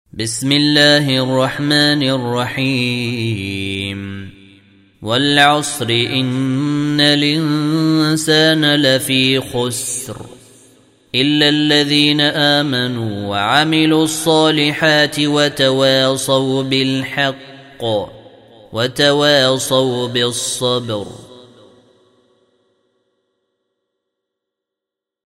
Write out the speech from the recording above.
بسم الله الرحمن الرحيم والعصر إن الإنسان لفي خسر إلا الذين آمنوا وعملوا الصالحات وتواصوا بالحق وتواصوا بالصبر.